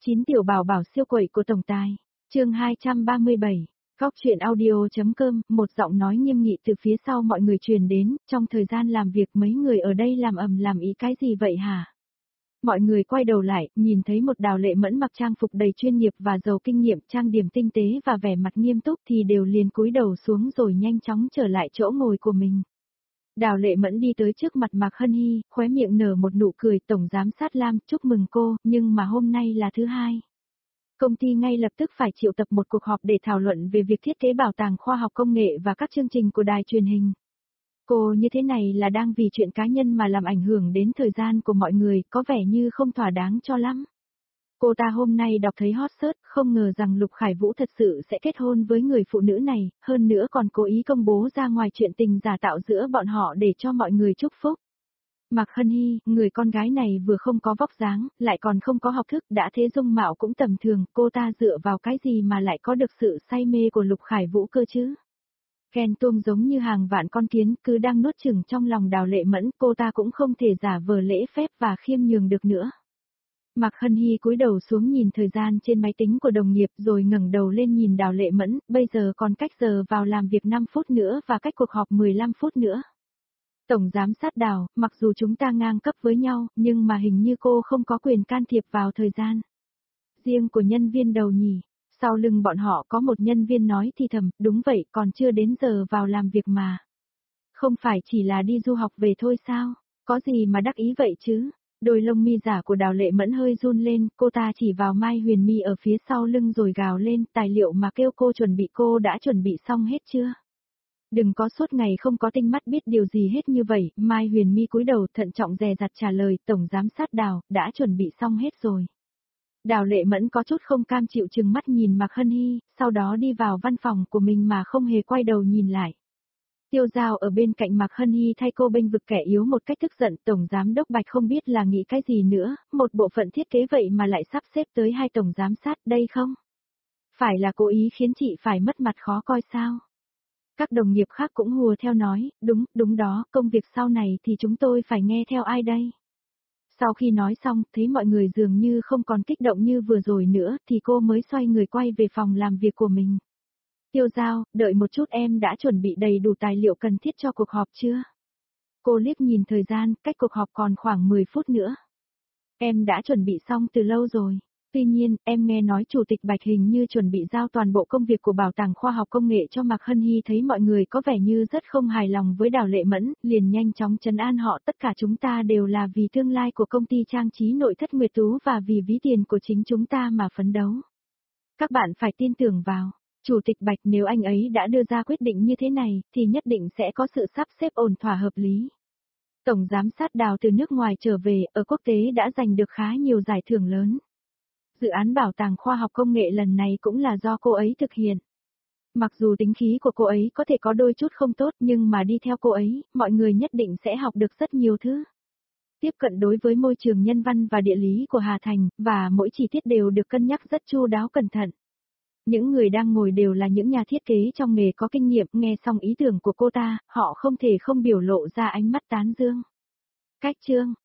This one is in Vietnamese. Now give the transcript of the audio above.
9 tiểu bảo bảo siêu quậy của tổng tài. Chương 237. Góc truyện audio.com, một giọng nói nghiêm nghị từ phía sau mọi người truyền đến, trong thời gian làm việc mấy người ở đây làm ầm làm ý cái gì vậy hả? Mọi người quay đầu lại, nhìn thấy một Đào Lệ Mẫn mặc trang phục đầy chuyên nghiệp và giàu kinh nghiệm, trang điểm tinh tế và vẻ mặt nghiêm túc thì đều liền cúi đầu xuống rồi nhanh chóng trở lại chỗ ngồi của mình. Đào Lệ Mẫn đi tới trước mặt Mạc Hân Hi, khóe miệng nở một nụ cười. Tổng giám sát Lam, chúc mừng cô, nhưng mà hôm nay là thứ hai. Công ty ngay lập tức phải triệu tập một cuộc họp để thảo luận về việc thiết kế bảo tàng khoa học công nghệ và các chương trình của đài truyền hình. Cô như thế này là đang vì chuyện cá nhân mà làm ảnh hưởng đến thời gian của mọi người, có vẻ như không thỏa đáng cho lắm. Cô ta hôm nay đọc thấy hot search, không ngờ rằng Lục Khải Vũ thật sự sẽ kết hôn với người phụ nữ này, hơn nữa còn cố ý công bố ra ngoài chuyện tình giả tạo giữa bọn họ để cho mọi người chúc phúc. Mạc Hân Hi, người con gái này vừa không có vóc dáng, lại còn không có học thức, đã thế dung mạo cũng tầm thường, cô ta dựa vào cái gì mà lại có được sự say mê của Lục Khải Vũ cơ chứ? Ghen tuông giống như hàng vạn con kiến, cứ đang nuốt chửng trong lòng Đào Lệ Mẫn, cô ta cũng không thể giả vờ lễ phép và khiêm nhường được nữa. Mạc Hân Hi cúi đầu xuống nhìn thời gian trên máy tính của đồng nghiệp rồi ngẩng đầu lên nhìn Đào Lệ Mẫn, bây giờ còn cách giờ vào làm việc 5 phút nữa và cách cuộc họp 15 phút nữa. Tổng giám sát Đào, mặc dù chúng ta ngang cấp với nhau, nhưng mà hình như cô không có quyền can thiệp vào thời gian riêng của nhân viên đầu nhỉ. Sau lưng bọn họ có một nhân viên nói thì thầm, đúng vậy, còn chưa đến giờ vào làm việc mà. Không phải chỉ là đi du học về thôi sao, có gì mà đắc ý vậy chứ? Đôi lông mi giả của Đào Lệ Mẫn hơi run lên, cô ta chỉ vào Mai Huyền My ở phía sau lưng rồi gào lên, tài liệu mà kêu cô chuẩn bị cô đã chuẩn bị xong hết chưa? Đừng có suốt ngày không có tinh mắt biết điều gì hết như vậy. Mai Huyền My cúi đầu thận trọng dè dặt trả lời, tổng giám sát Đào, đã chuẩn bị xong hết rồi. Đào Lệ Mẫn có chút không cam chịu chừng mắt nhìn Mạc Hân Hi, sau đó đi vào văn phòng của mình mà không hề quay đầu nhìn lại. Tiêu Giao ở bên cạnh Mạc Hân Hi thay cô bênh vực kẻ yếu một cách tức giận, tổng giám đốc Bạch không biết là nghĩ cái gì nữa, một bộ phận thiết kế vậy mà lại sắp xếp tới 2 tổng giám sát đây không? Phải là cố ý khiến chị phải mất mặt khó coi sao? Các đồng nghiệp khác cũng hùa theo nói, đúng đó, công việc sau này thì chúng tôi phải nghe theo ai đây? Sau khi nói xong, thấy mọi người dường như không còn kích động như vừa rồi nữa, thì cô mới xoay người quay về phòng làm việc của mình. Tiêu Giao, đợi một chút, em đã chuẩn bị đầy đủ tài liệu cần thiết cho cuộc họp chưa? Cô liếc nhìn thời gian, cách cuộc họp còn khoảng 10 phút nữa. Em đã chuẩn bị xong từ lâu rồi. Tuy nhiên, em nghe nói Chủ tịch Bạch hình như chuẩn bị giao toàn bộ công việc của Bảo tàng Khoa học Công nghệ cho Mạc Hân Hi, thấy mọi người có vẻ như rất không hài lòng với Đào Lệ Mẫn, liền nhanh chóng trấn an họ, tất cả chúng ta đều là vì tương lai của công ty trang trí nội thất Nguyệt Tú và vì ví tiền của chính chúng ta mà phấn đấu. Các bạn phải tin tưởng vào Chủ tịch Bạch, nếu anh ấy đã đưa ra quyết định như thế này, thì nhất định sẽ có sự sắp xếp ổn thỏa hợp lý. Tổng giám sát Đào từ nước ngoài trở về, ở quốc tế đã giành được khá nhiều giải thưởng lớn. Dự án bảo tàng khoa học công nghệ lần này cũng là do cô ấy thực hiện. Mặc dù tính khí của cô ấy có thể có đôi chút không tốt, nhưng mà đi theo cô ấy, mọi người nhất định sẽ học được rất nhiều thứ. Tiếp cận đối với môi trường nhân văn và địa lý của Hà Thành, và mỗi chi tiết đều được cân nhắc rất chu đáo cẩn thận. Những người đang ngồi đều là những nhà thiết kế trong nghề có kinh nghiệm, nghe xong ý tưởng của cô ta, họ không thể không biểu lộ ra ánh mắt tán dương. Cách chương